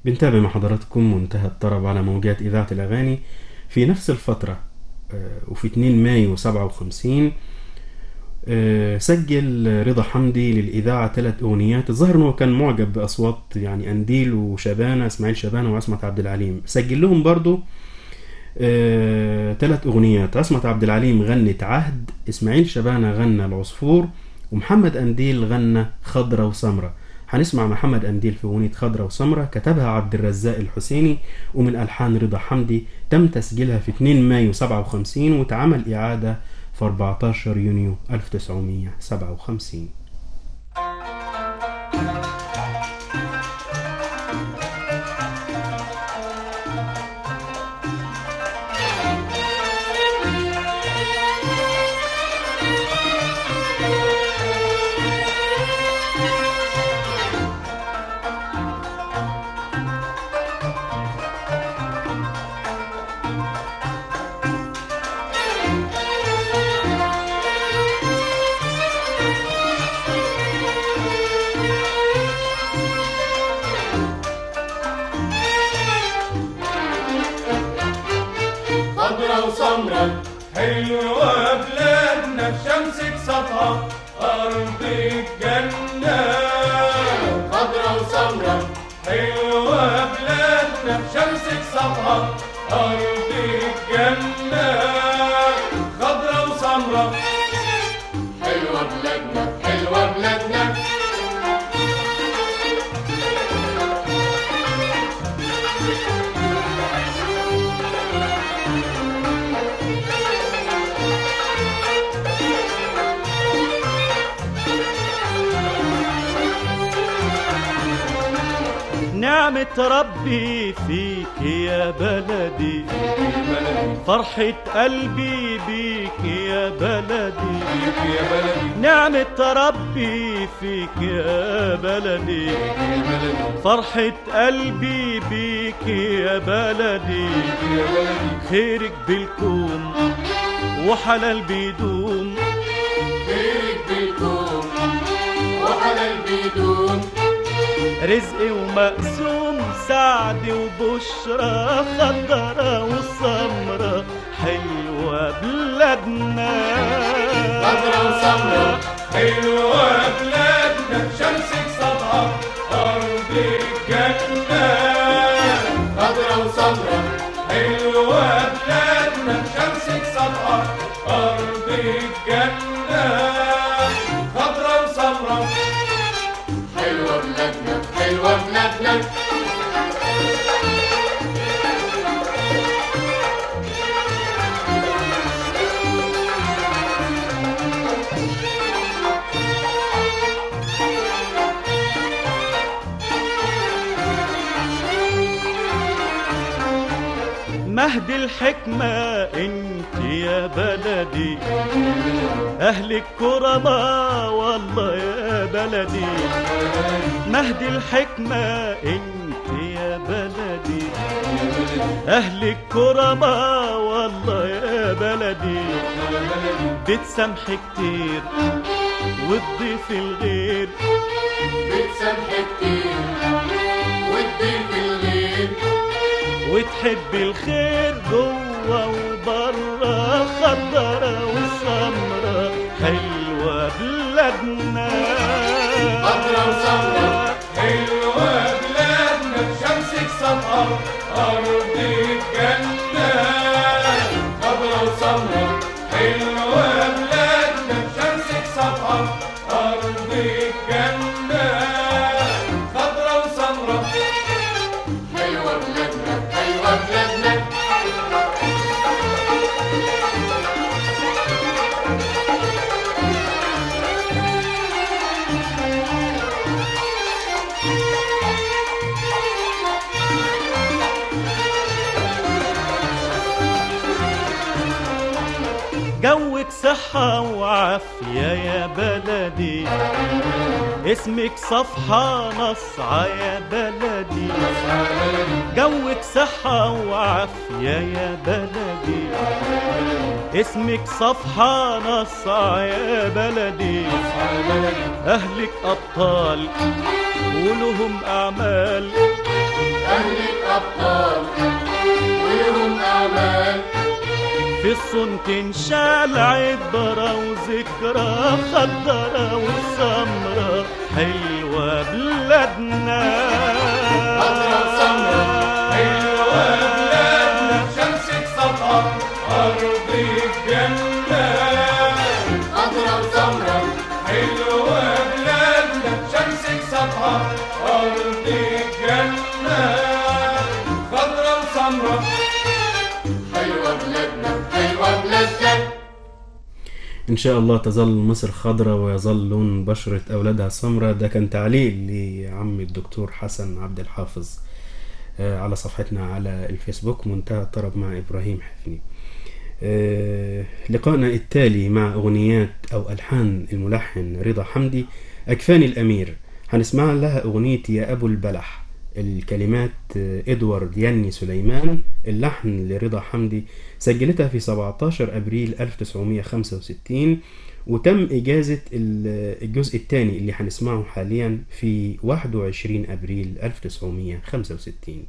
بنتابع مع حضراتكم منتهى الطرب على موجات إذاعة الأغاني في نفس الفترة. وفي 2 مايو 57 سجل رضا حمدي للإذاعة 3 أغنيات. الظاهر أنه كان معجب بأصوات يعني أنديل وشبانة، إسماعيل شبانة وعصمت عبد العليم. سجل لهم برضو 3 أغنيات. عصمت عبد العليم غنت عهد، إسماعيل شبانة غنى العصفور، ومحمد أنديل غنى خضرة وسمرة. هنسمع محمد أنديل في أغنية خضرة وسمرة، كتبها عبد الرزاق الحسيني ومن ألحان رضا حمدي. تم تسجيلها في 2 مايو 57 واتعمل إعادة في 14 يونيو 1957. خضرة وسمرة حلوة بلادنا، شمسك سطعة أرض الجنة. خضرة وسمرة حلوة بلادنا، شمسك سطعة أرض الجنة. خضرة وسمرة حلوة بلادنا، حلوة بلادنا. نعمة ربي فيك يا بلدي، فرحة قلبي بيك يا بلدي. نعمة ربي فيك يا بلدي، فرحة قلبي بيك يا بلدي. خيرك بالكون وحلال بيدوم، خيرك بالكون وحلال بيدوم. رزق ومقسوم سعد وبشرى، خضرة وسمرة حلوة بلادنا. خضرة وسمرة حلوة بلادنا، شمسك سطعة أرض الجنة. خضرة وسمرة حلوة بلادنا، شمسك سطعة أرض الجنة. خضرة وسمرة حلوة بلادنا، حلوة بلادنا. مهد الحكمة انت يا بلدي، اهلك كرماء والله يا بلدي. مهد الحكمة انت يا بلدي، اهلك كرماء والله يا بلدي. بتسامح كتير وتضيف الغير، بتسامح كتير وتضيف الغير. وتحب الخير جوا وبرا، خضرة وسمرة حلوة بلادنا. خضرة وسمرة حلوة بلادنا، شمسك سطعة أرض الجنة. خضرة وسمرة حلوة بلادنا، شمسك سطعة أرض الجنة. خضرة وسمرة حلوة بلادنا، حلوة بلادنا. جوك صحة وعافية يا بلدي، اسمك صفحة نصعة يا بلدي. جوك صحة وعافية يا بلدي، اسمك صفحة نصعة يا بلدي. أهلك أبطال ولهم أعمال، في الصون تنشال عبرة وذكرى خضرة وسمرة حلوة بلادنا خضرة وسمرة حلوة بلادنا شمسك سطعة أرضك جنة خضرة وسمرة حلوة بلادنا شمسك سطعة أرضك جنة خضرة وسمرة حلوة بلادنا حلوة بلادنا. إن شاء الله تظل مصر خضراء ويظل لون بشرة أولادها سمراء. ده كان تعليق لعم الدكتور حسن عبد الحافظ على صفحتنا على الفيسبوك منتهى الطرب مع إبراهيم حفني. لقائنا التالي مع أغنيات أو ألحان الملحن رضا حمدي أكفاني الأمير. هنسمع لها أغنية يا أبو البلح، الكلمات إدوارد يني سليمان، اللحن لرضا حمدي. سجلتها في 17 أبريل 1965 وتم إجازة الجزء الثاني اللي هنسمعه حاليا في 21 أبريل 1965.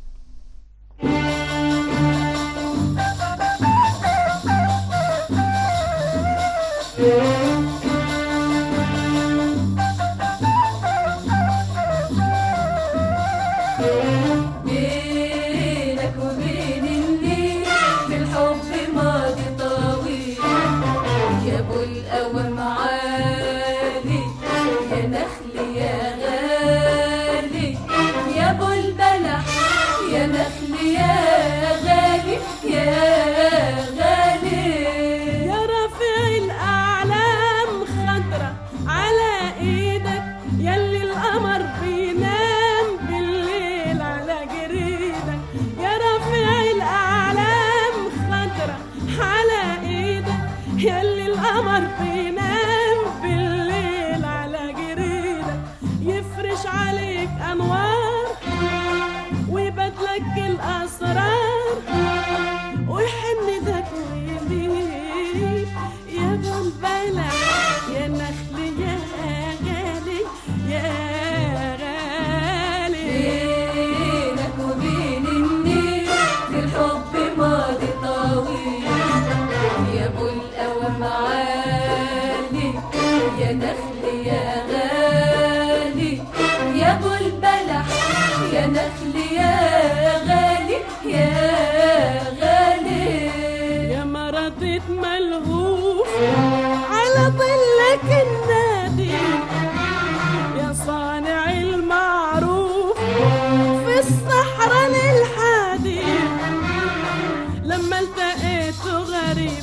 بينك وبين النيل في الحب ماضي طويل يا ابو القوام عالي يا نخل يا غالي يا ابو البلح يا نخل يا غالي يا غالي يا رافع الأعلام خضرة على إيدك يلي القمر بينام بالليل على جريدك. يا رافع الأعلام خضرة على إيدك يلي القمر بينام بالليل على جريدك. يفرش عليك أنوار ويبدلك الأسرار ويحن دك ويليك يا ابو البلح يا نخل يا غالي يا غالي. بينك وبين النيل في الحب ماضي طويل يا ابو القوام عالي يا نخل يا غالي يا ابو البلح يا نخل يا غالي يا غالي. يا ما رضيت ملهوف على ظلك النادي يا صانع المعروف في الصحراء للحادي. لما التقيته غريب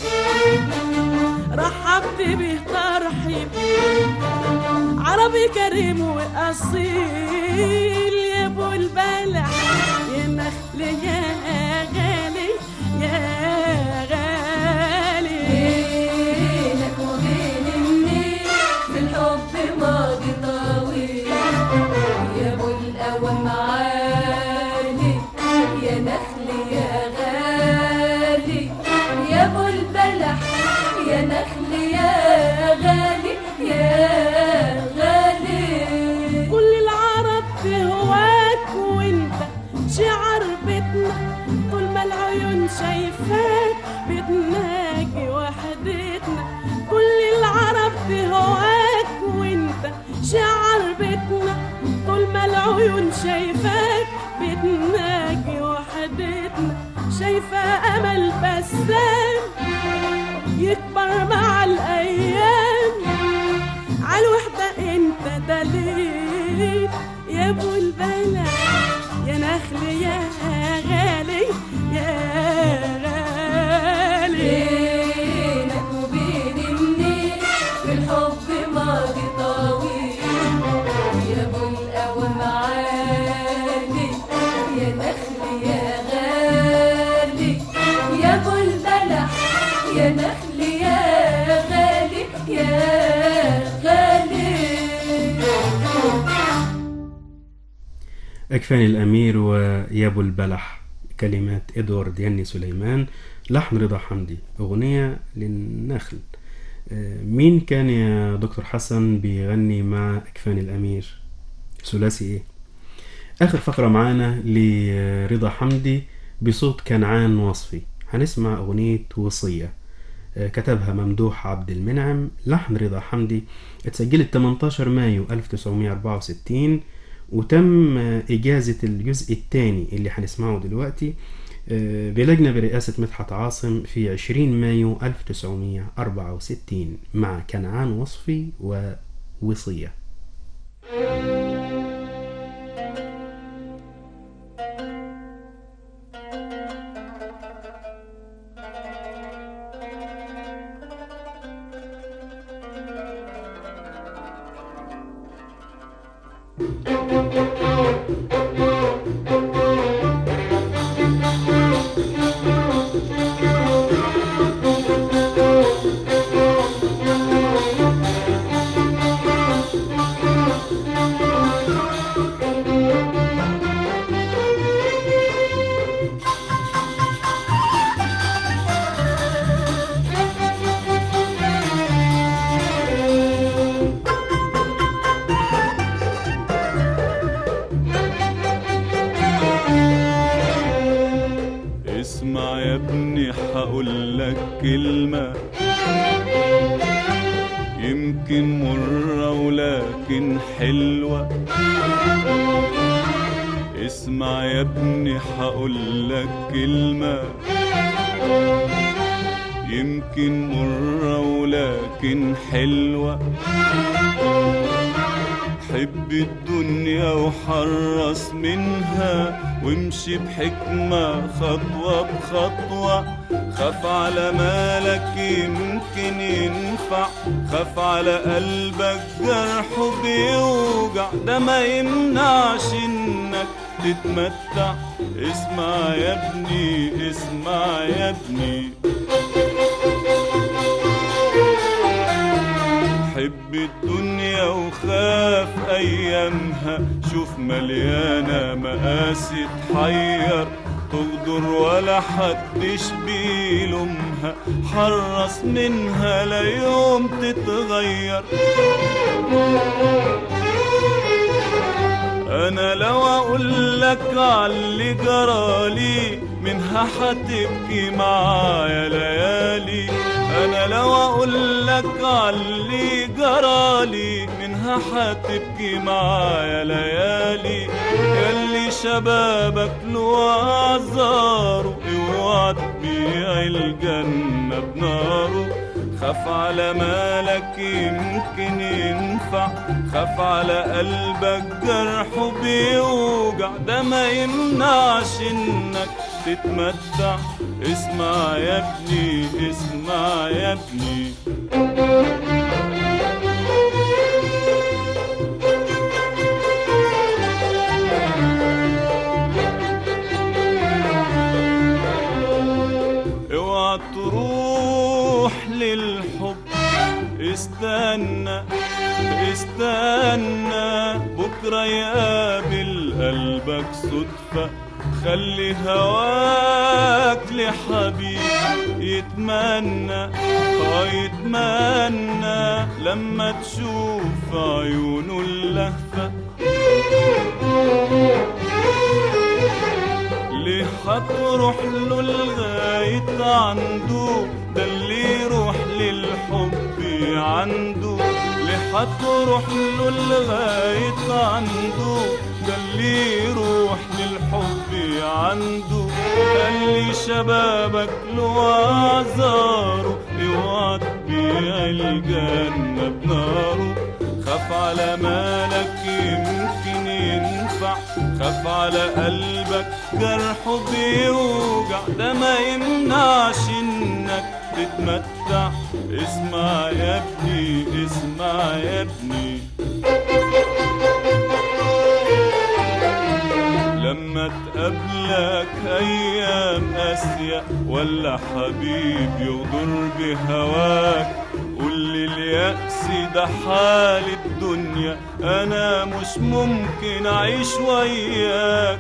رحبت به ترحيب عربي كريم وأصيل يا ابو البلح يا نخل يا غالي يا غالي. بينك وبين النيل في الحب ماضي طويل يا ابو القوام عالي يا نخل يا غالي يا ابو البلح يا نخل يا غالي يا غالي. كل العرب تهواك وانت شعر بيتنا طول ما العيون شايفاك بتناجي وحدتنا. كل العرب تهواك وانت شعر بيتنا طول ما العيون شايفاك بتناجي وحدتنا. شايفة أمل بسام يكبر مع الأيام عالوحدة انت دليل يا ابو البلح يا نخل يا غالي يا غالي. بينك وبين النيل في الحب ماضي طويل يا ابو القوام عالي يا نخل يا غالي يا ابو البلح يا نخل يا غالي يا غالي. أكفاني الأمير ويا أبو البلح، كلمات إدوارد يني سليمان، لحن رضا حمدي، أغنية للنخل. مين كان يا دكتور حسن بيغني مع أكفاني الأمير؟ ثلاثي إيه؟ آخر فقرة معانا لرضا حمدي بصوت كنعان وصفي. هنسمع أغنية وصية. كتبها ممدوح عبد المنعم، لحن رضا حمدي. اتسجلت 18 مايو 1964، وتم إجازة الجزء الثاني اللي هنسمعه دلوقتي بلجنة برئاسة مدحت عاصم في 20 مايو 1964 مع كنعان وصفي ووصية. اسمع يا ابني هقول لك كلمة يمكن مرة ولكن حلوة. اسمع يا ابني هقول لك كلمة يمكن مرة ولكن حلوة. حب الدنيا وحرص منها وامشي بحكمة خطوة بخطوة. خاف على مالك يمكن ينفع، خاف على قلبك جرحه بيوجع، ده ما يمنعش انك تتمتع. اسمع يا ابني اسمع يا ابني، حب الدنيا وخاف ايامها، شوف مليانة مقاسي تحير، تغدر ولا حدش بيلومها، حرص منها لا يوم تتغير. انا لو اقول لك عاللي جرالي منها حتبكي معايا ليالي. انا لو اقول لك عاللي جرالي منها حتبكي معايا ليالي. ياللي شبابك له اعذاره اوعى تبيع الجنة بناره. خاف على مالك يمكن ينفع، خاف على قلبك جرحه بيوجع، ده ما يمنعش انك تتمتع. اسمع يا ابني اسمع يا ابني، اوعى تروح للحب، استنى استنى بكرة يقابل قلبك صدفة. خلي هواك لحبيب يتمنى يتمنى لما تشوف عيونه اللهفة. ليه هتروح له لغاية عنده، ده اللي يروح للحب عنده. ليه هتروح له لغاية عنده، ده اللي يروح للحب عنده. اللي شبابك له اعذاره اوعى تبيع الجنة بناره. خاف على مالك يمكن ينفع، خاف على قلبك جرحه بيوجع، ده ما يمنعش انك تتمتع. اسمع يا ابني اسمع يا ابني، لما تقابلك ايام قاسية ولا حبيب يغدر بهواك، قول لي اليأس ده حال الدنيا، انا مش ممكن اعيش وياك.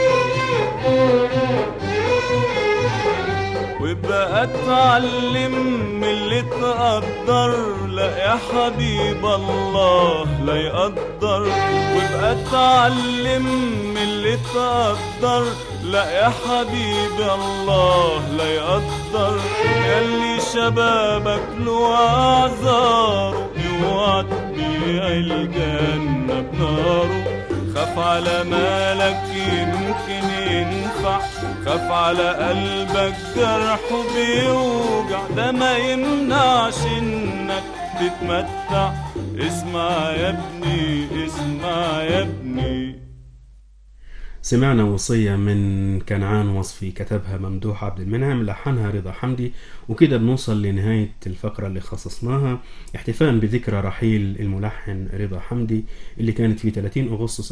وابقى اتعلم من اللي تقدر، لا يا حبيب الله لا يقدر. وابقى اتعلم من اللي تقدر لا يا حبيبي الله لا يقدر، ياللي شبابك له اعذاره، اوعى تبيع الجنة بناره. خاف على مالك يمكن ينفع، خاف على قلبك جرحه بيوجع، ده ما يمنعش انك تتمتع. اسمع يا ابني اسمع يا ابني. سمعنا وصية من كنعان وصفي كتبها ممدوح عبد المنعم، لحنها رضا حمدي. وكده بنوصل لنهاية الفقرة اللي خصصناها احتفاء بذكرى رحيل الملحن رضا حمدي اللي كانت في 30 أغسطس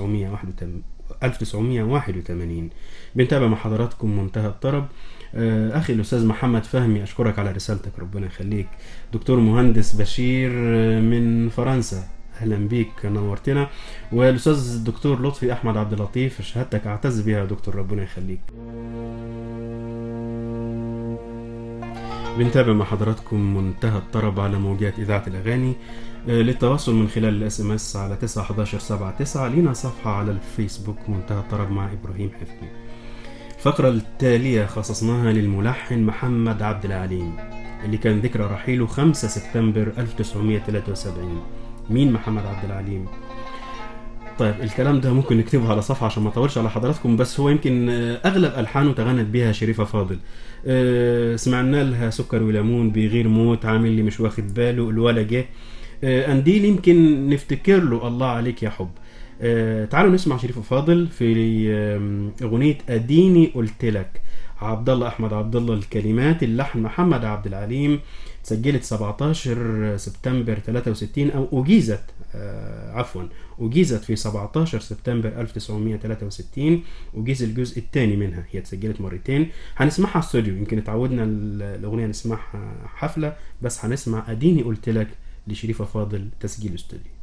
1981. بنتابع مع حضراتكم منتهى الطرب. أخي الأستاذ محمد فهمي أشكرك على رسالتك، ربنا يخليك. دكتور مهندس بشير من فرنسا اهلا بيك نورتنا. والاستاذ الدكتور لطفي احمد عبد اللطيف شهادتك اعتز بها يا دكتور ربنا يخليك. بنتابع مع حضراتكم منتهى الطرب على موجات اذاعه الاغاني. للتواصل من خلال الاس ام اس على 91179. لينا صفحه على الفيسبوك منتهى الطرب مع ابراهيم حفني. الفقره التاليه خصصناها للملحن محمد عبد العليم اللي كان ذكرى رحيله 5 سبتمبر 1973. مين محمد عبد العليم؟ طيب الكلام ده ممكن نكتبه على صفحة عشان ما اطولش على حضراتكم، بس هو يمكن اغلب الحانه تغنت بها شريفة فاضل. سمعنا لها سكر وليمون، بيغير موت، عامل لي مش واخد باله، الولا جه، قنديل يمكن نفتكر له الله عليك يا حب. تعالوا نسمع شريفة فاضل في اغنية اديني قلت لك. عبد الله احمد عبد الله الكلمات، اللحن محمد عبد العليم. سجلت 17 سبتمبر 63 او اجيزت في 17 سبتمبر 1963. وجيز الجزء الثاني منها، هي اتسجلت مرتين. هنسمعها استوديو، يمكن اتعودنا الاغنيه نسمعها حفله، بس هنسمع اديني قلت لك لشريفة فاضل تسجيل استوديو.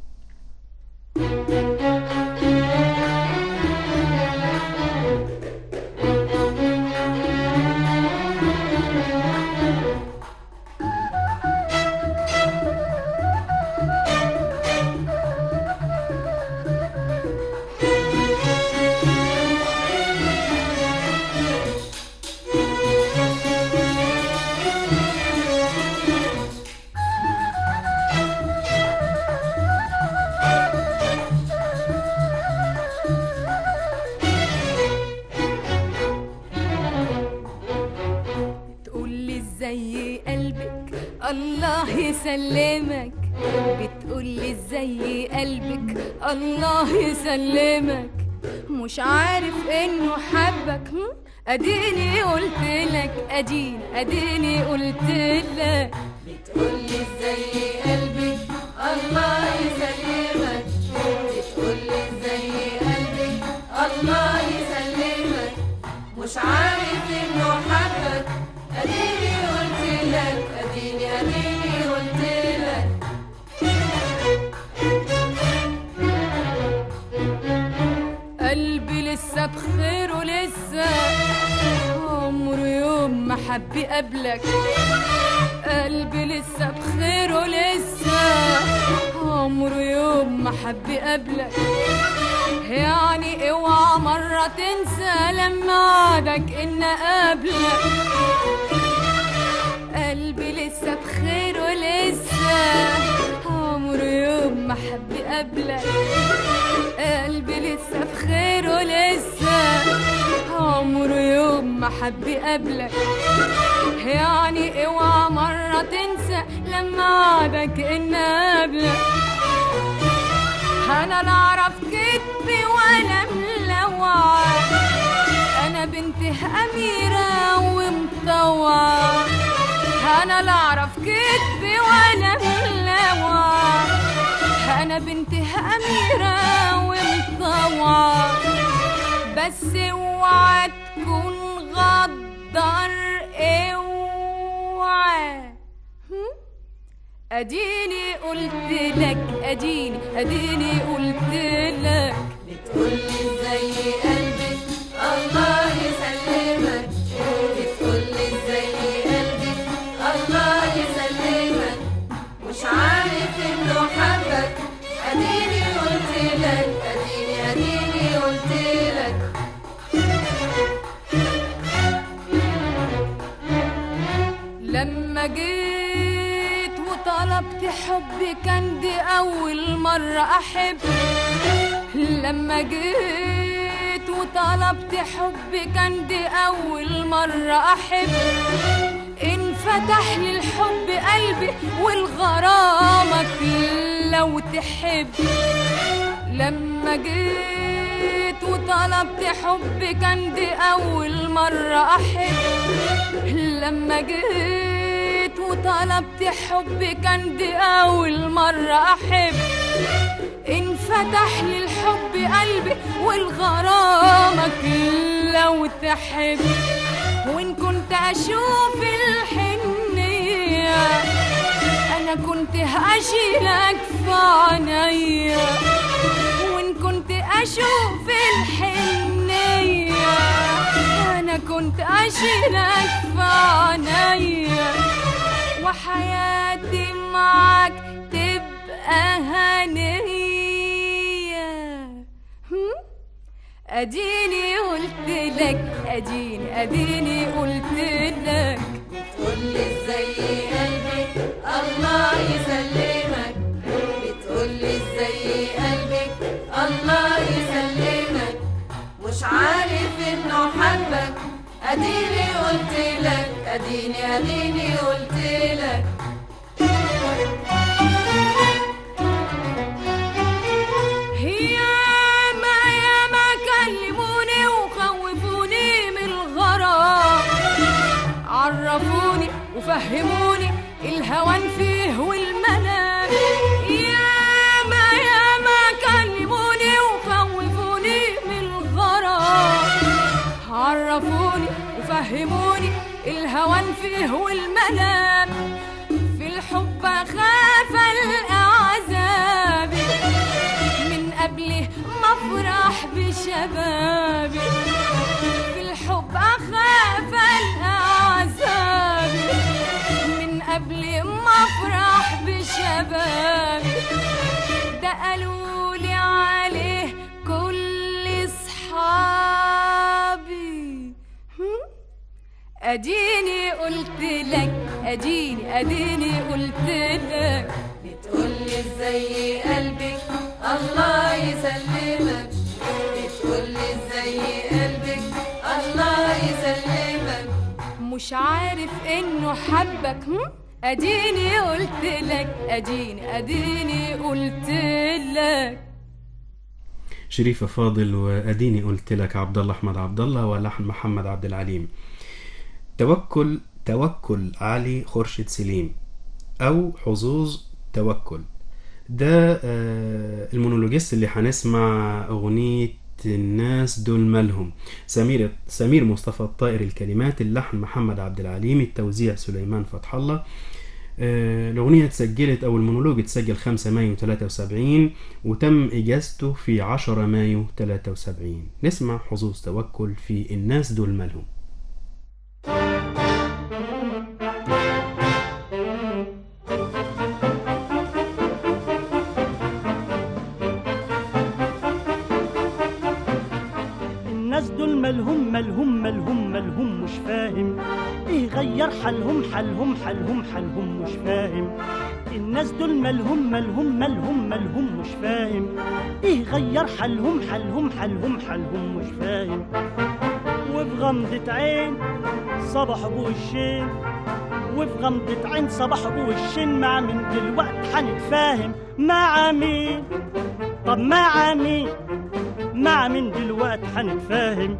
الله يسلمك، بتقولي ازاي قلبك الله يسلمك، مش عارف انه حبك. اديني قلتلك، اديني قلتلك. بتقولي ازاي قلبك الله يسلمك، بتقولي ازاي قلبك الله يسلمك، مش عارف انه حبك. اديني قلتلك، اديني قلتلك. قلبي لسه بخير ولسه عمره يوم ما حب قبلك. قلبي لسه بخير ولسه عمره يوم ما حب قبلك. يعني اوعى مرة تنسى لما عادك ان قبلك. قلبي لسه بخير ولسه عمره يوم ما حب قبلك. قلبي لسه بخير ولسه عمره يوم ما حب قبلك. يعني اوعى مرة تنسى لما عادك ان قبلك. انا لا اعرف كدبي ولا ملوعة، انا بنت اميرة ومطوعة. انا لا اعرف كدبي ولا ملوعة، انا بنت اميرة ومطوعة. بس اوعى تكون غدار، اوعى. اديني قلتلك، اديني قلتلك. بتقولي ازاي قلبك الله يسلمك، بتقولي ازاي قلبك الله يسلمك، مش عارف انه حبك. اديني قلتلك، اديني قلتلك. لما جيت وطلبت حبي كان دي أول مرة أحب. لما جيت وطلبت حبي كان دي أول مرة أحب. انفتح للحب قلبي والغرامك لو تحب. لما جيت وطلبت حبي كان دي أول مرة أحب. لما جيت وطلبت حبي كان دي أول مرة أحب. انفتح للحب قلبي والغرامك لو تحب. وإن كنت أشوف الحنية أنا كنت هشيلك في عينيا. وإن كنت أشوف الحنية أنا كنت أشيلك في عينيا. وحياتي معاك تبقى هنية. أديني قلت لك أديني قلت لك. بتقولي ازاي قلبك الله يسلمك. بتقولي ازاي قلبك الله يسلمك. مش عارف انه حبك. اديني قلت لك اديني قلت لك. عرفوني وفهموني الهوان فيه والمنام. ياما كلموني وخوفوني من الغرام. عرفوني وفهموني الهوان فيه والمنام. في الحب خاف الأعذاب من قبله ما افرح بشبابي. في الحب أخاف الأعذاب من قبل ما افرح بشبابي. ده قالولي عليه كل صحابي. أديني قلت لك أديني قلت لك. بتقولي ازاي قلبك الله يسلمك. بتقولي ازاي قلبك الله يسلمك. مش عارف انه حبك. اديني قلت لك اديني قلت لك. شريفة فاضل وأديني قلت لك، عبد الله أحمد عبد الله ولحن محمد عبد العليم. توكل علي خورشيد سليم أو حظوظ توكل. ده المونولوجيست اللي هنسمع أغنية الناس دول مالهم. سمير مصطفى الطائر الكلمات، اللحن محمد عبد العليم، التوزيع سليمان فتح الله. الأغنية اتسجلت أو المونولوج اتسجل 5 مايو 73 وتم إجازته في 10 مايو 73. نسمع حظوظ توكل في الناس دول مالهم. الناس دول مالهم مش فاهم ايه غير حالهم مش فاهم. الناس دول مالهم مش فاهم ايه غير حالهم مش فاهم. وفي غمضة عين صبح بوشين، وفي غمضة عين صبح بوشين. مع مين دلوقت هنتفاهم؟ مع مين؟ طب مع مين؟ مع مين دلوقت هنتفاهم؟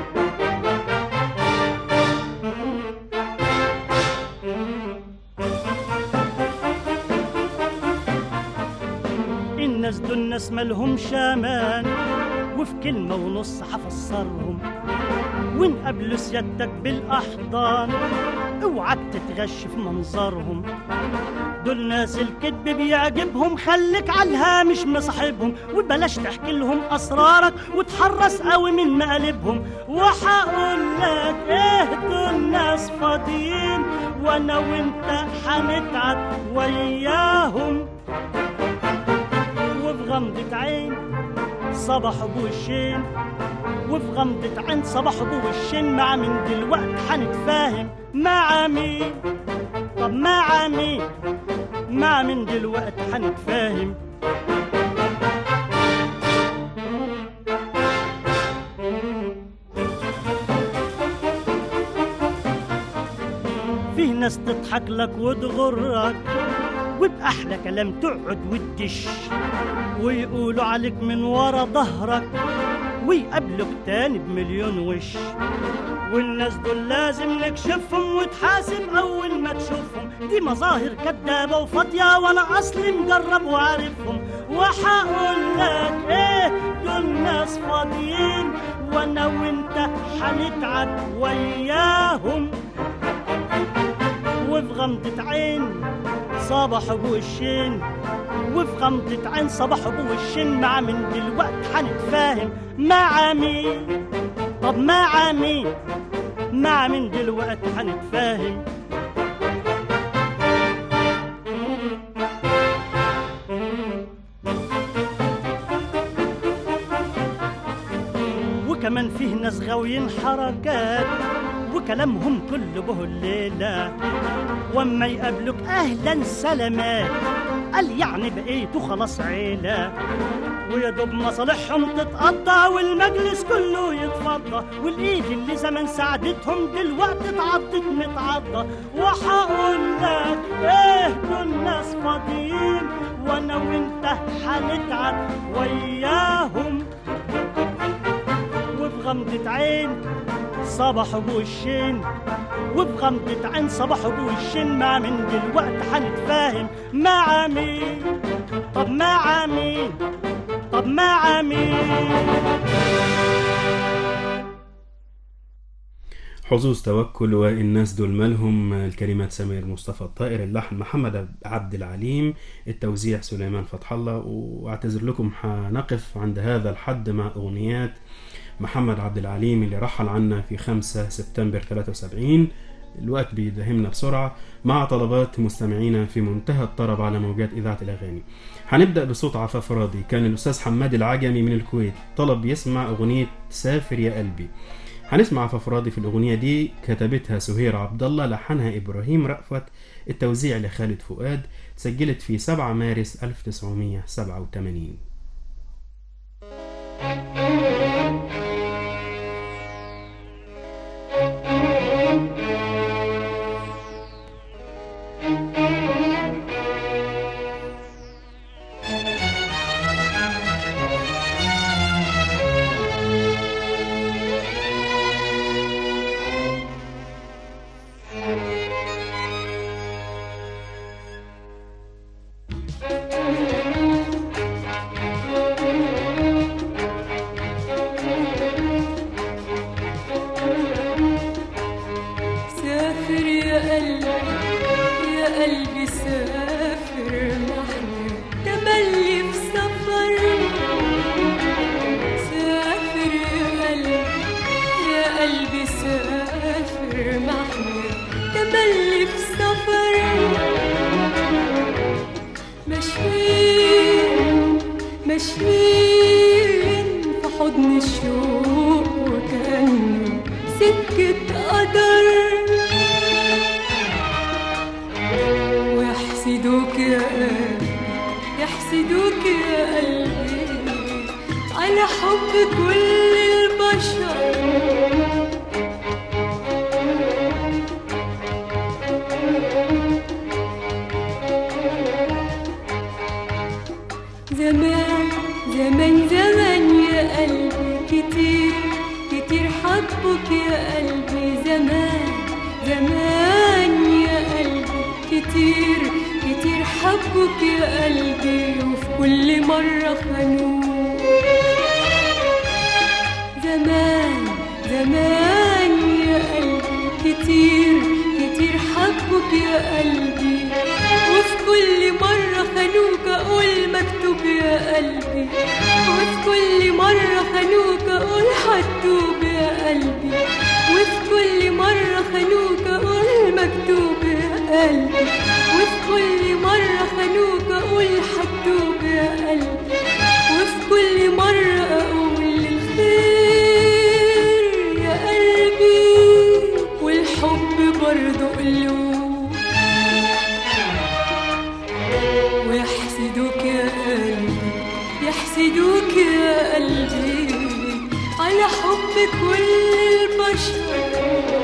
الناس دول ناس مالهمش امان، وفي كلمة ونص هفسرهم. وإن قابلوا سيادتك بالأحضان اوعك تتغش في منظرهم. دول ناس الكذب بيعجبهم، خليك على الهامش مصاحبهم، وبلاش تحكي لهم أسرارك وتحرص قوي من مقالبهم. وحقول لك ايه دول ناس فاضيين، وانا وانت هنتعب وياهم. وفي غمضة عين صبح بوشين، وفي غمضة عين صبح بوشين. مع مين دلوقت هنتفاهم؟ مع مين؟ طب مع مين؟ مع مين دلوقتي هنتفاهم؟ فيه ناس تضحك لك وتغرك وبأحلى كلام تقعد وتدش، ويقولوا عليك من ورا ظهرك ويقابلوك تاني بمليون وش. والناس دول لازم نكشفهم وتحاسب أول ما تشوفهم، دي مظاهر كدابة وفاضية وأنا أصلي مجرب وعارفهم. وحقول لك إيه، دول ناس فاضيين وأنا وأنت هنتعب وياهم. وفي غمضة عين صباحوا بوشين، وفي غمضة عين صباحوا بوشين. مع مين دلوقتي هنتفاهم؟ مع مين؟ طب مع مين؟ مع مين دلوقتي هنتفاهم؟ وكمان فيه ناس غاويين حركات وكلامهم كله به الليلة، واما يقابلوك اهلا سلامات قال يعني بقيتوا خلاص عيلة. ويا دوب مصالحهم تتقضى والمجلس كله يتفضى، والايد اللي زمان ساعدتهم دلوقتي اتعضت متعضى. وحقول لك ايه، دول ناس فاضيين وانا وانت هنتعب وياهم. وفي غمضة عين صباحوا بوشين، وبغمضة عين صباحوا بوشين. مع مين دلوقتي هنتفاهم؟ مع مين؟ طب مع مين؟ طب مع مين؟ حظوظ توكل والناس دول مالهم. الكلمات سمير مصطفى الطائر، اللحن محمد عبد العليم، التوزيع سليمان فتح الله. واعتذر لكم، هنقف عند هذا الحد مع أغنيات محمد عبد العليم اللي رحل عنا في 5 سبتمبر 73. الوقت بيدهمنا بسرعة مع طلبات مستمعينا في منتهى الطرب على موجات إذاعة الأغاني. هنبدأ بصوت عفاف راضي. كان الأستاذ حماد العجمي من الكويت طلب يسمع أغنية سافر يا قلبي. هنسمع عفاف راضي في الأغنية دي، كتبتها سهير عبد الله، لحنها إبراهيم رأفت، التوزيع لخالد فؤاد، سجلت في 7 مارس 1987. ماشيين في حضن الشوق وكأنه سكة قدر، ويحسدوك يا قلبي يحسدوك يا قلبي على حب كل البشر. زمان زمان زمان يا قلبي كتير كتير حبك يا قلبي، زمان زمان يا قلبي كتير كتير حبك يا قلبي، وفي كل مرة خانوك. زمان زمان يا قلبي كتير كتير حبك يا قلبي، وفي كل مرة خانوك أقول مكتوب يا قلبي، وفي كل مرة خانوك أقول حتوب يا قلبي، وفي كل مرة خانوك أقول مكتوب يا قلبي، وفي كل مرة خانوك أقول حتوب يا قلبي، وفي كل مرة أقول الخير يا قلبي والحب برضو قلوب. حب كل البشر.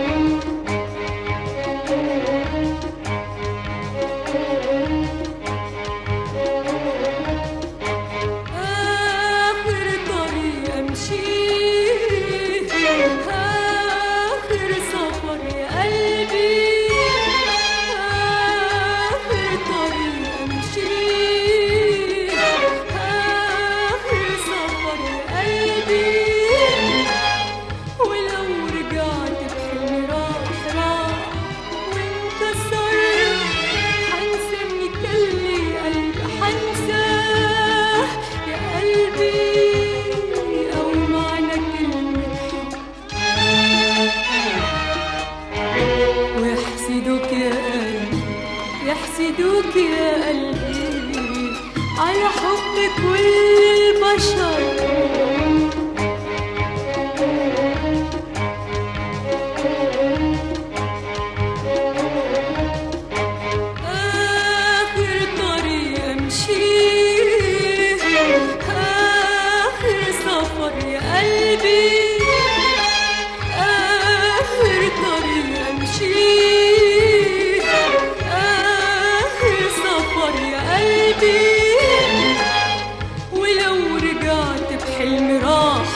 يحسدوك يا قلبي على حب كل البشر. آخر طريق أمشيه، آخر سفر يا قلبي، آخر طريق أمشيه، ولو رجعت بحلم راح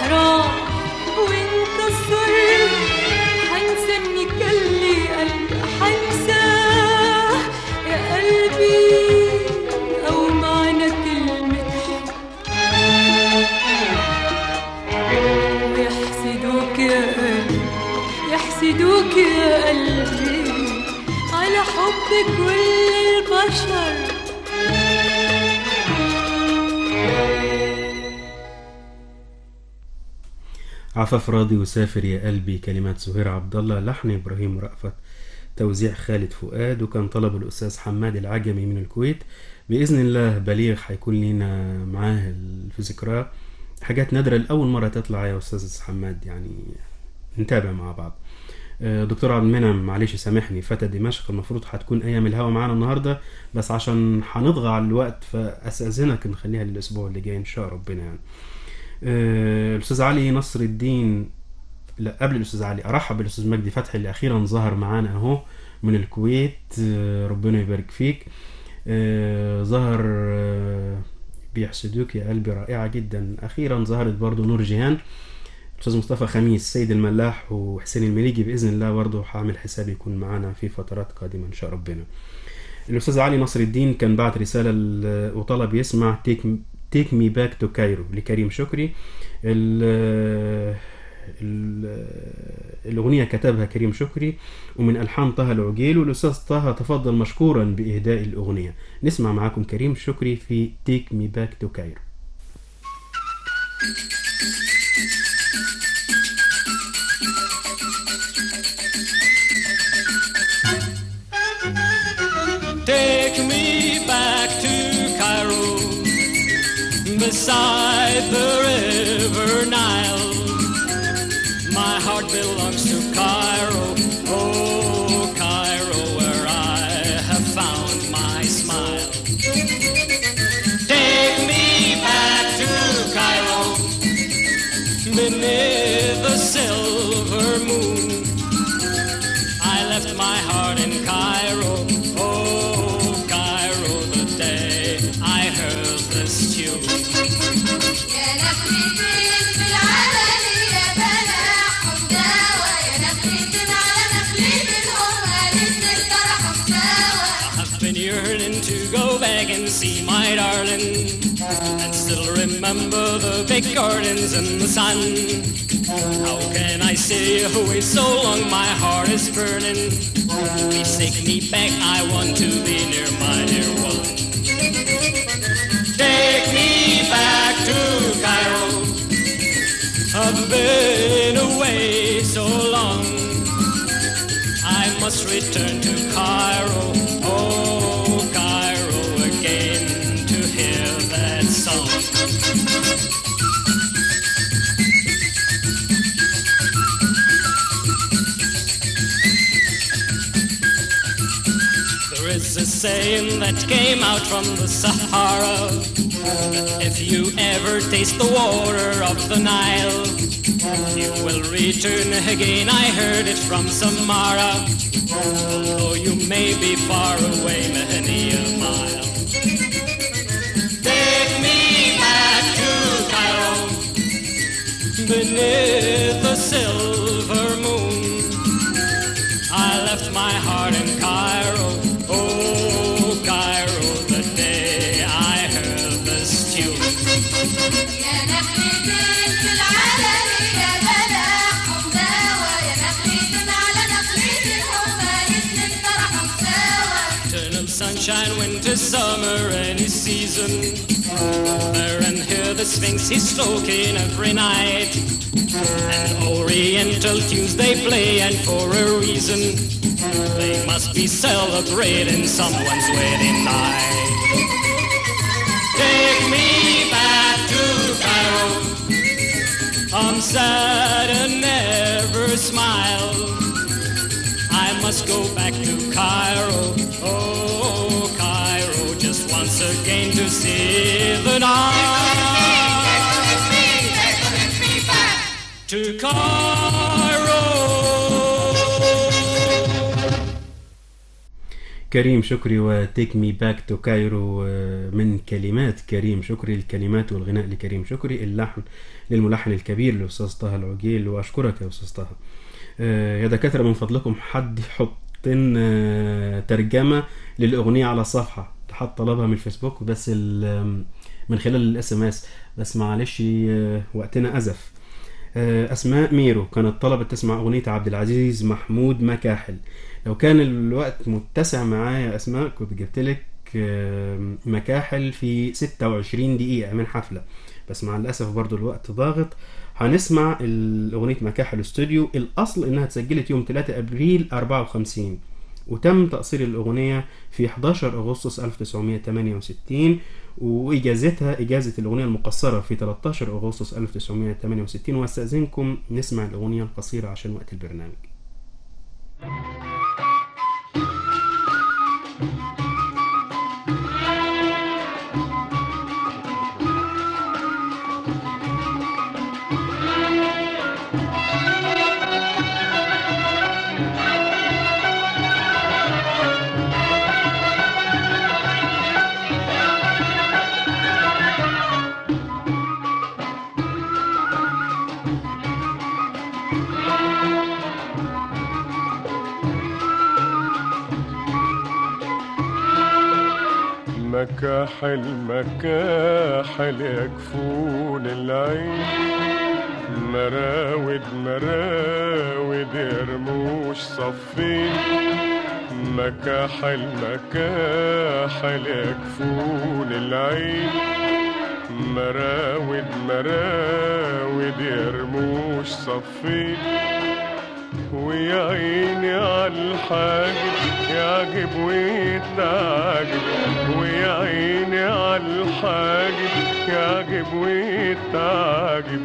وانكسر، حنسى اني كلي قلبي، حنساه يا قلبي او معنى كلمة حب. ويحسدوك يا قلبي، يحسدوك يا قلبي على حب كل البشر. عفاف راضي وسافر يا قلبي، كلمات سهير عبد الله، لحن ابراهيم رأفت، توزيع خالد فؤاد، وكان طلب الاستاذ حماد العجمي من الكويت. باذن الله بليغ هيكون لنا معاه في ذكراه حاجات نادره لاول مره تطلع يا استاذ حماد، يعني نتابع مع بعض. دكتور عبد المنعم معلش سامحني، فتى دمشق المفروض هتكون ايام الهوا معانا النهارده، بس عشان هنضغى على الوقت فاستاذنك نخليها للاسبوع اللي جاي ان شاء ربنا. يعني الاستاذ علي نصر الدين، لا قبل الاستاذ علي ارحب بالاستاذ مجدي فتحي اللي اخيرا ظهر معانا اهو من الكويت، ربنا يبارك فيك. ظهر بيحسدوك يا قلبي رائعه جدا. اخيرا ظهرت برضو نور جيهان، الاستاذ مصطفى خميس، سيد الملاح، وحسين المليجي. باذن الله برضو هعمل حساب يكون معانا في فترات قادمه ان شاء ربنا. الاستاذ علي نصر الدين كان بعت رساله وطلب يسمع تيك مي باك تو كايرو لكريم شكري. الأغنية كتبها كريم شكري ومن ألحان طه العجيل، والأستاذ طه تفضل مشكورا بإهداء الأغنية. نسمع معاكم كريم شكري في تيك مي باك تو كايرو. Take me back to Cairo, beside the river Nile. My heart belongs to Cairo, oh Cairo, where I have found my smile. Take me back to Cairo, beneath the silver moon. I left my heart in Cairo, oh Cairo, the day I heard this tune. يا نخلتين في العمل يا بلاح وداوى، يا نخلتين على نخلتهم قالت الفرح مساوى. I've been yearning to go back and see my darling, and still remember the big gardens and the sun. How can I stay away so long? My heart is burning. Please take me back, I want to be near my dear one. Take me back to Cairo, I've been away so long. I must return to Cairo, oh Cairo, again to hear that song. There is a saying that came out from the Sahara, that if you ever taste the water of the Nile, You will return again, I heard it from Samara. Although you may be far away many a mile. Take me back to Cairo, beneath the silver moon. I left my heart in Cairo, oh Cairo, the day I heard this tune. يا نخلتين في العالم يا بلاحهم دوا، يا نخلتين على نخلتين هما الاتنين فرحهم سوا. Eternal sunshine, winter, summer, any season. There and here the Sphinx he's stroking every night. And oriental tunes they play, and for a reason. They must be celebrating someone's wedding night. Take me back to Cairo. I'm sad and never smile. I must go back to Cairo, oh Cairo, just once again to see the night. To Cairo. كريم شكري وتيك مي باك تو كايرو من كلمات كريم شكري. الكلمات والغناء لكريم شكري، اللحن للملحن الكبير الأستاذ طه العجيل، وأشكرك يا أستاذ طه. يا دكاترة من فضلكم حد يحط لنا ترجمة للأغنية على الصفحة، حد طلبها من الفيسبوك بس من خلال SMS، بس معلش وقتنا أزف. أسماء ميرو كانت طلبت تسمع أغنية عبد العزيز محمود مكاحل. لو كان الوقت متسع معايا أسماء كنت جبتلك مكاحل في 26 دقيقة من حفلة، بس مع الأسف برضو الوقت ضاغط. هنسمع الأغنية مكاحل استوديو. الأصل إنها تسجلت يوم 3 أبريل 54، وتم تأصيل الأغنية في 11 أغسطس 1968، وإجازتها إجازة الأغنية المقصرة في 13 أغسطس 1968. واستأذنكم نسمع الأغنية القصيرة عشان وقت البرنامج. مكاحل مكاحل يكفون العين، مراود مراود يرموش صفين. مكاحل مكاحل يكفون العين، مراود مراود يرموش صفين. ويا عيني عالحاجب يعجب ويتعجب، ويا عيني عالحاجب يعجب ويتعجب.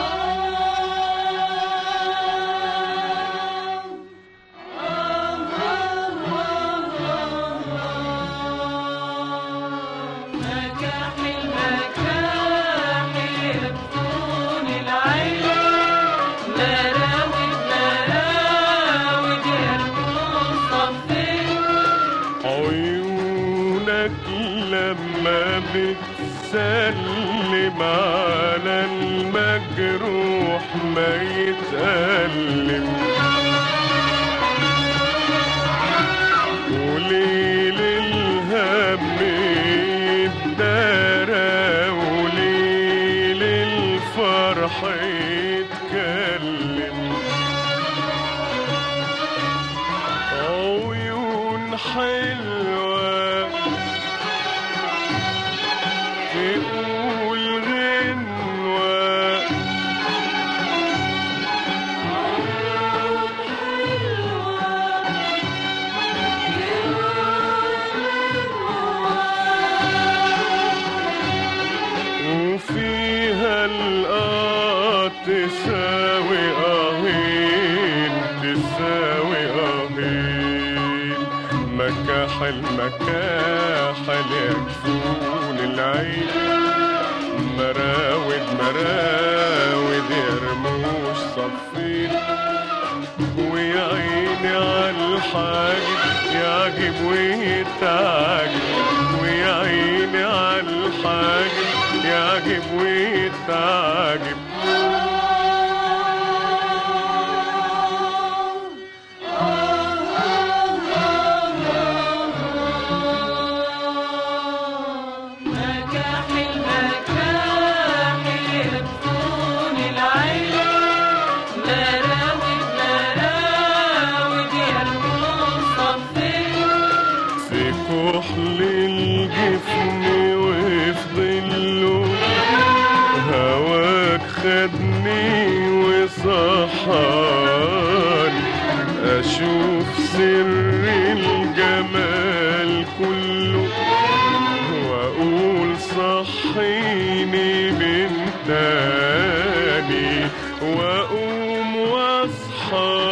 بتسلم على المجروح ما يتألم، وليل الهم يتدارى، وليل الفرح يتكلم. عيون حلوة تقول غنوة، وفيها الآه تساوي آهين تساوي آهين. مكاحل مكاحل يكفون العين، مراود مراود يرمون صفين ويا عيني عالحاجب يعجب ويتعجب ويا عيني عالحاجب يعجب ويتعجب كحل الجفن وفضله هواك خدني وصحاني أشوف سر الجمال كله وأقول صحيني من تاني وأقوم وأصحى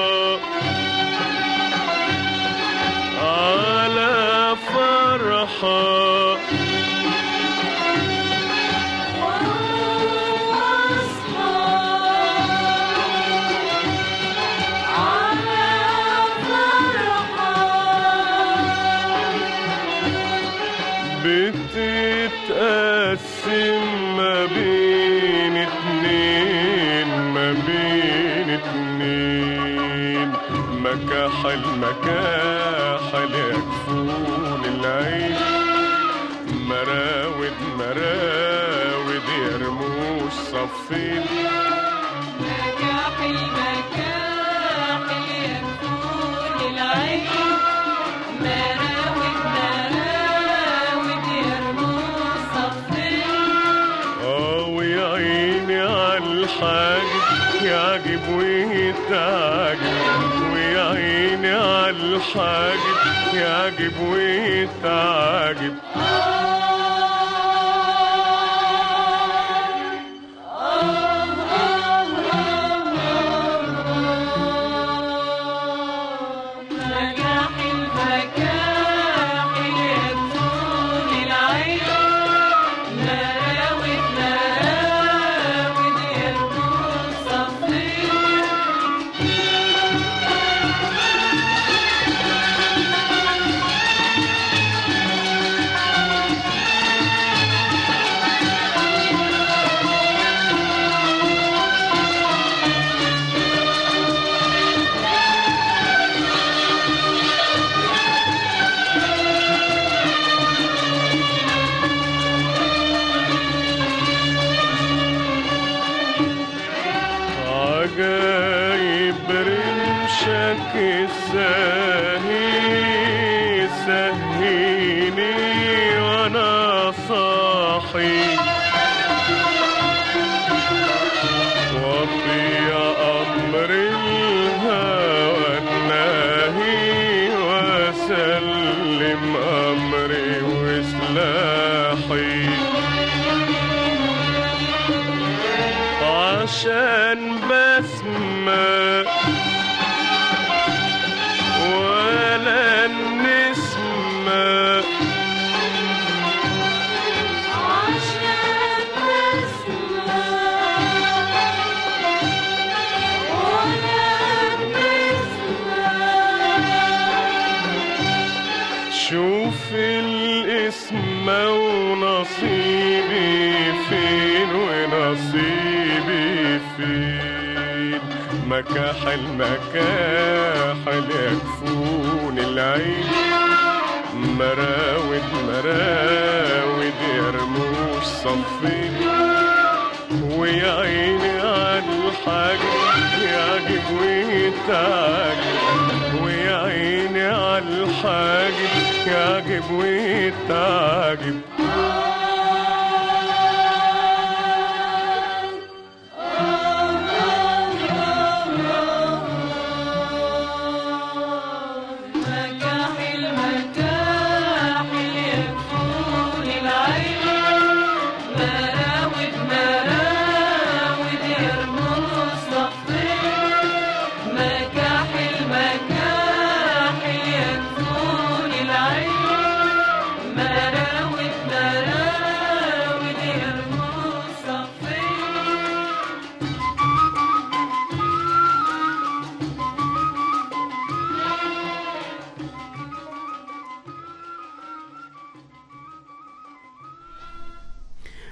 بتتقسم ما بين اتنين مكاحل مكاحل يكفون العين مراود مراود يرموش صفين مكاحل مكاحل يكفون العين مراود مراود يرموش صفين ويا عيني عالحاجب يعجب ويتعجب ويا عيني عالحاجب يعجب ويتعجب عجايب رمشك السهي سهيني وانا صاحي واطيع امر الهوى الناهي واسلم امري وسلاحي عشان بسمة ولا النسمة عشان بسمة ولا النسمة شوف الاسم ونصيبي فين ونصيبي فين مكاحل مكاحل يكفون العين مراود مراود يرموش صفين ويا عيني عالحاجب يعجب ويتعجب ويا عيني عالحاجب يعجب ويتعجب مراود مراود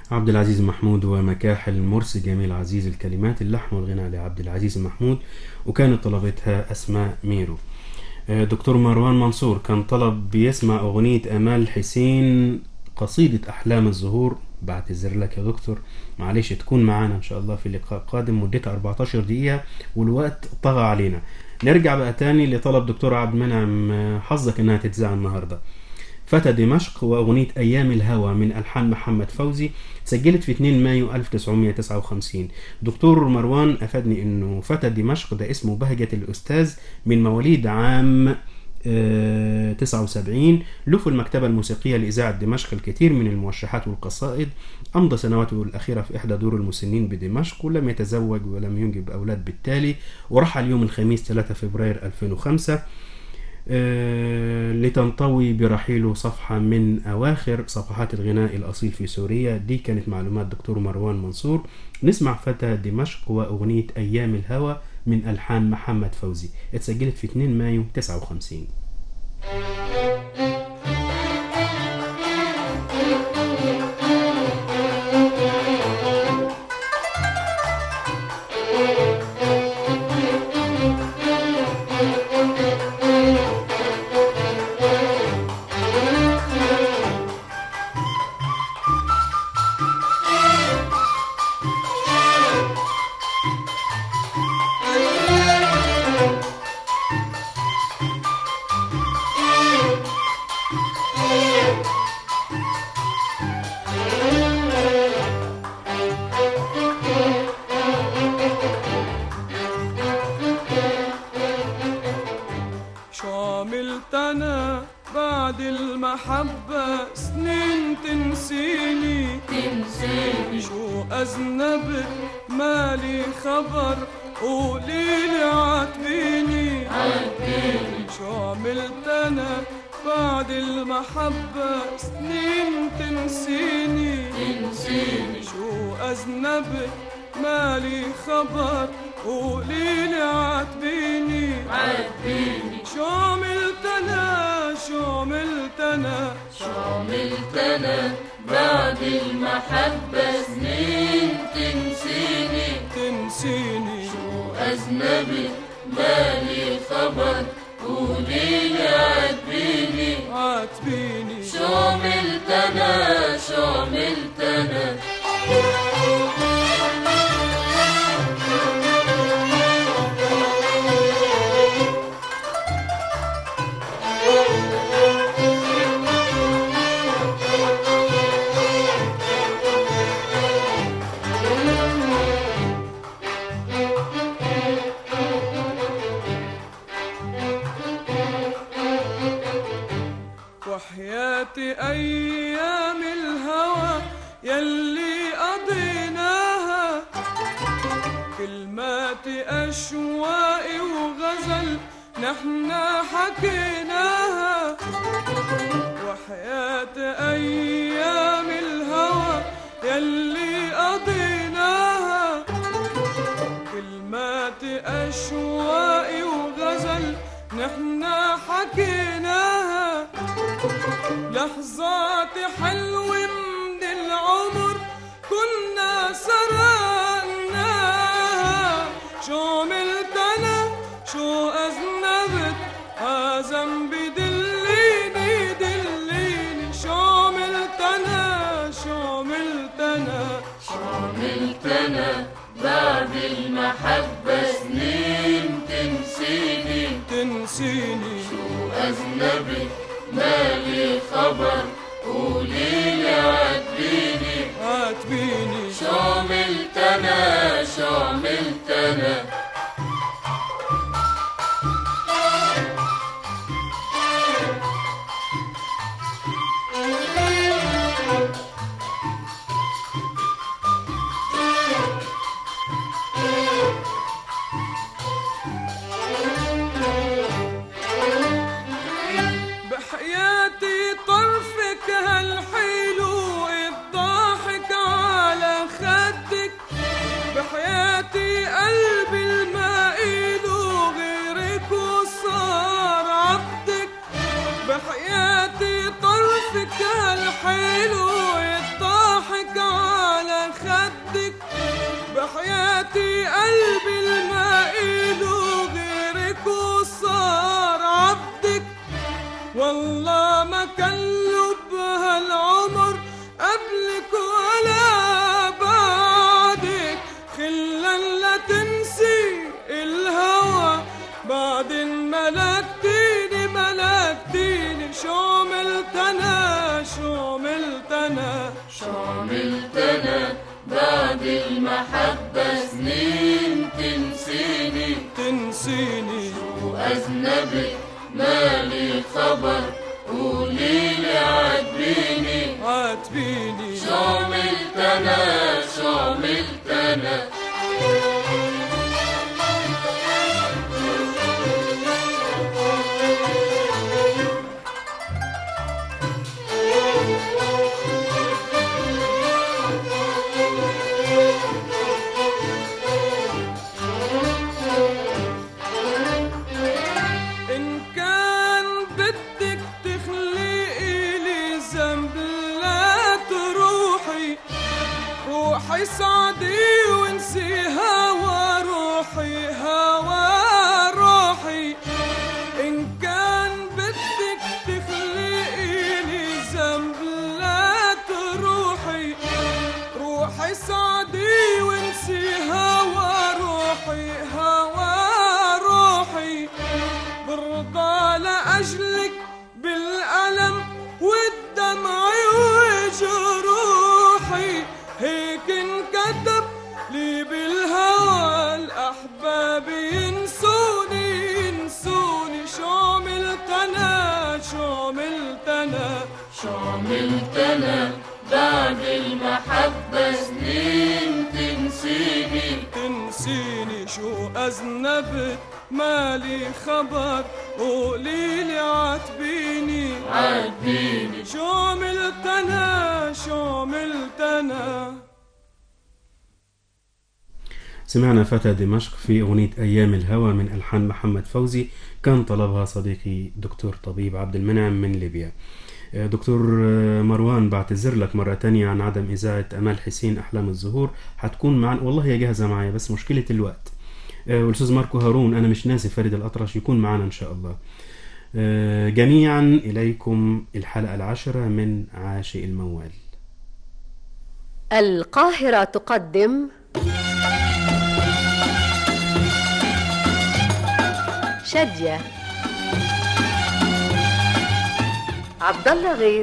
عبد العزيز محمود ومكاحل المرسي جميل عزيز الكلمات، اللحن والغناء لعبد العزيز محمود، وكانت طلبتها أسماء ميرو. دكتور مروان منصور كان طلب بيسمع أغنية أمال حسين قصيدة أحلام الزهور. بعتذر لك يا دكتور، معلش تكون معانا إن شاء الله في لقاء قادم مدتها 14 دقيقة والوقت طغى علينا. نرجع بقى تاني لطلب دكتور عبد المنعم، حظك إنها تتذاع النهاردة. فتى دمشق وأغنية أيام الهوى من ألحان محمد فوزي، سجلت في 2 مايو 1959. دكتور مروان أفادني أنه فتى دمشق ده اسمه بهجة الأستاذ، من مواليد عام 79. له في المكتبة الموسيقية لإذاعة دمشق الكثير من الموشحات والقصائد. أمضى سنواته الأخيرة في إحدى دور المسنين بدمشق، ولم يتزوج ولم ينجب أولاد بالتالي، ورحل يوم الخميس 3 فبراير 2005 لتنطوي برحيله صفحة من أواخر صفحات الغناء الأصيل في سوريا. دي كانت معلومات دكتور مروان منصور. نسمع فتى دمشق وأغنية أيام الهوى من ألحان محمد فوزي، اتسجلت في 2 مايو 59. بحياتي طرفك الحلو الضاحك وحياتي قلبي المائل غيرك وصار عبدك، والله ما كان له بهالعمر قبلك ولا بعدك، خلا لا تنسي الهوى بعدين ملكتيني ملكتيني، شو عملت انا شو عملت انا شو عملت أنا بعد المحبة سنين تنسيني تنسيني، شو أذنبت مالي خبر قوليلي عاتبيني عاتبيني، شو عملت أنا شو عملت أنا. روحي سعدي وانسي هوا روحي هوا روحي، إن كان بدك تخلقي لي ذنب لا تروحي، روحي سعدي وانسي هوا روحي هوا روحي، برضى لأجلك بالألم والدمع وجروحي، هيك انكتب لي بالهوى الأحباب ينسوني ينسوني، شو عملت أنا شو عملت أنا شو عملت أنا بعد المحبة سنين تنسيني تنسيني، شو أذنبت مالي خبر قوليلي عاتبيني عاتبيني، شو عملت أنا شو عملت أنا. سمعنا فتى دمشق في أغنية أيام الهوى من ألحان محمد فوزي، كان طلبها صديقي دكتور طبيب عبد المنعم من ليبيا. دكتور مروان، بعتذر لك مرة تانية عن عدم إذاعة أمال حسين أحلام الزهور، هتكون معنا والله هي جاهزة معايا بس مشكلة الوقت. والأستاذ ماركو هارون أنا مش ناسي فريد الأطرش يكون معنا إن شاء الله. جميعا إليكم الحلقة 10 من عاشق الموال. القاهرة تقدم شادية عبد الله غيث،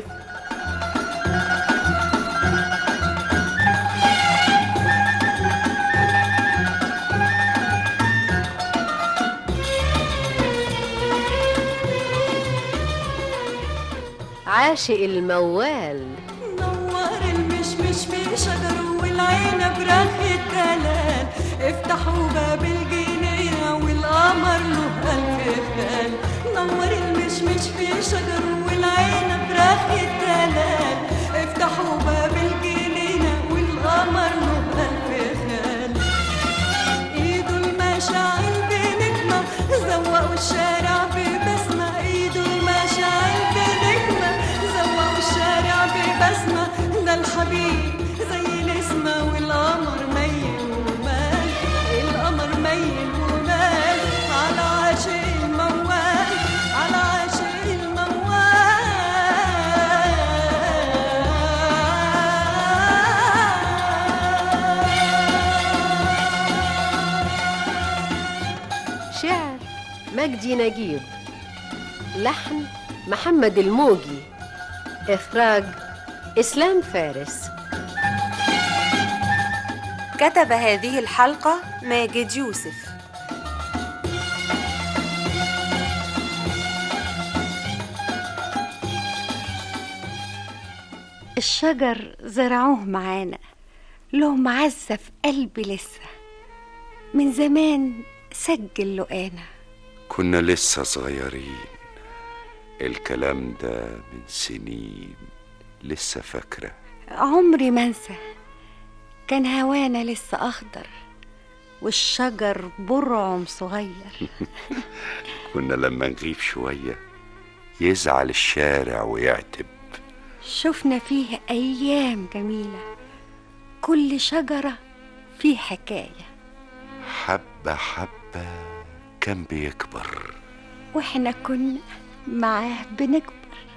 عاشق الموال. نور المشمش في شجره والعنب رخ الدلال، افتحوا باب الجنينة والقمر له ألف خال. نور المشمش في شجره والعنب رخ الدلال، افتحوا باب الجنينة والقمر له ألف خال. ايده المشاعل بنجمة زوقوا الشارع ببسمة، ايده المشاعل بنجمة زوقوا الشارع ببسمة، ده الحبيب زي الاسمة والقمر ميل ومال، القمر ميل ومال على عاشق الموال، على عاشق الموال. شعر مجدي نجيب، لحن محمد الموجي، إخراج إسلام فارس. كتب هذه الحلقة ماجد يوسف. الشجر زرعوه معانا، له معزة في قلبي لسه، من زمان سجل لقانا، كنا لسه صغيرين، الكلام ده من سنين لسه فاكرة، عمري ما انسى، كان هوانا لسه أخضر والشجر برعم صغير. كنا لما نغيب شوية يزعل الشارع ويعتب، شفنا فيه أيام جميلة، كل شجرة في حكاية. حبة حبة كان بيكبر، واحنا كنا معاه بنكبر.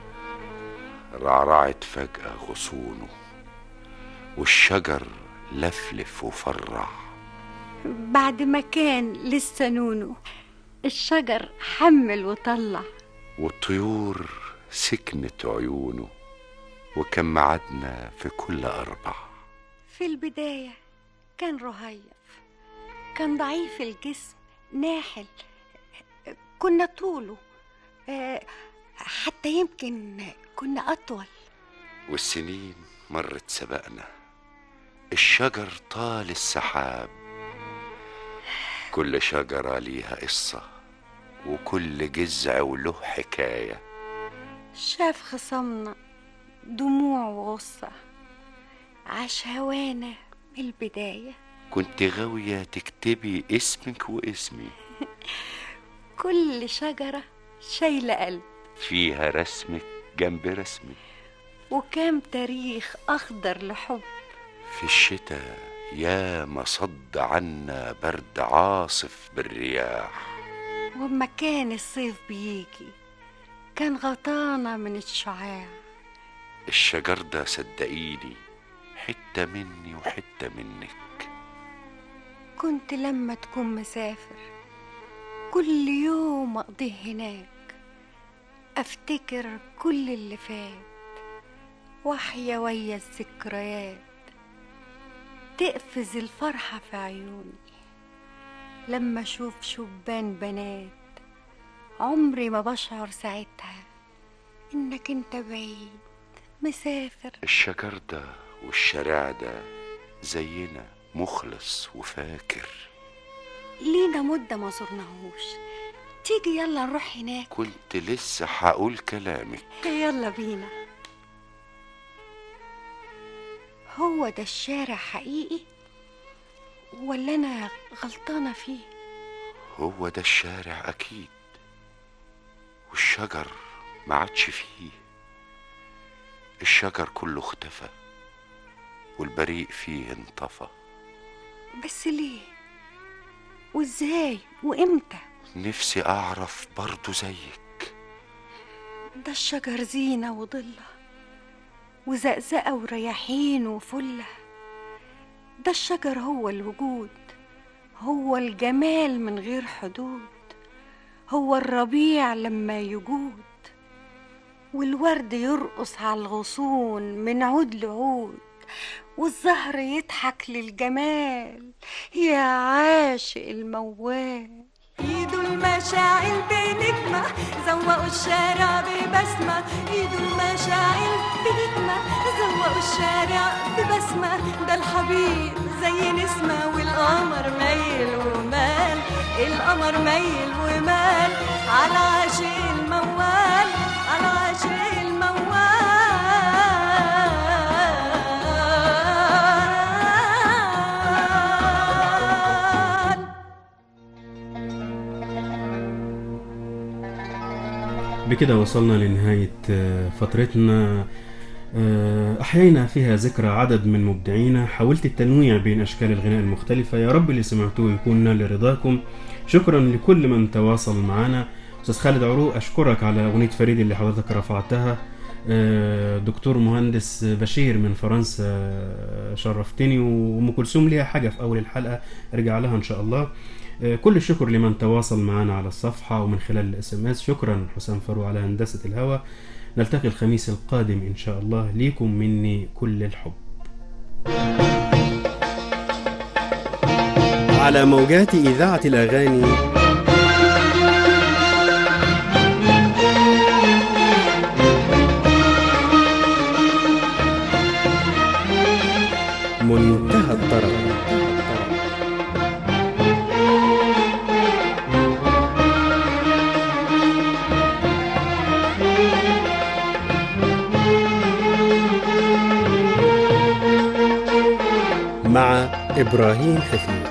رعرعت فجأة غصونه، والشجر لفلف وفرع. بعد ما كان لسه نونو، الشجر حمل وطلع، والطيور سكنت عيونه، وكان معادنا في كل أربع. في البداية كان رهيف، كان ضعيف الجسم، ناحل، كنا طوله، حتى يمكن كنا أطول. والسنين مرت سبقنا، الشجر طال السحاب، كل شجرة ليها قصة، وكل جذع وله حكاية. شاف خصمنا دموع وغصة، عاش هوانا من البداية. كنت غاوية تكتبي اسمك واسمي، كل شجرة شايلة قلب، فيها رسمك جنب رسمي، وكام تاريخ أخضر لحب. في الشتاء يا ما صد عنا برد عاصف بالرياح، وما كان الصيف بيجي كان غطانا من الشعاع. الشجر ده صدقيني حتة مني وحتة منك. كنت لما تكون مسافر كل يوم أقضيه هناك، أفتكر كل اللي فات، وأحيا ويا الذكريات، تقفز الفرحة في عيوني لما أشوف شبان بنات. عمري ما بشعر ساعتها إنك أنت بعيد مسافر. الشجر ده والشارع ده زينا مخلص وفاكر. لينا مدة ما زرناهوش، تيجي يلا نروح هناك. كنت لسه هقول كلامك. يلا بينا. هو ده الشارع حقيقي ولا أنا غلطانة فيه؟ هو ده الشارع أكيد، والشجر ما عادش فيه. الشجر كله اختفى والبريء فيه انطفى. بس ليه وازاي وامتى؟ نفسي أعرف برضو زيك. ده الشجر زينة وضلة وزقزقة ورياحين وفلة. ده الشجر هو الوجود، هو الجمال من غير حدود، هو الربيع لما يجود، والورد يرقص على الغصون من عود لعود، والزهر يضحك للجمال يا عاشق الموال. ايدوا المشاعل بنجمة زوقوا الشارع ببسمة، ايدوا المشاعل بنجمة زوقوا الشارع ببسمة. ده الحبيب زي نسمة والقمر ميل ومال، القمر ميل ومال على عاشق الموال، على عاشق الموال. بكده وصلنا لنهاية فترتنا، أحيينا فيها ذكرى عدد من مبدعينا. حاولت التنويع بين أشكال الغناء المختلفة. يا رب اللي سمعتوه يكون نال رضاكم. شكرا لكل من تواصل معنا. أستاذ خالد عروق، أشكرك على أغنية فريد اللي حضرتك رفعتها. دكتور مهندس بشير من فرنسا شرفتني، وأم كلثوم ليها حاجة في أول الحلقة ارجع لها إن شاء الله. كل الشكر لمن تواصل معنا على الصفحة ومن خلال الSMS. شكرا حسام فاروق على هندسة الهواء. نلتقي الخميس القادم إن شاء الله. ليكم مني كل الحب. على موجات إذاعة الأغاني منتهى الطرب. مع إبراهيم حفيظ.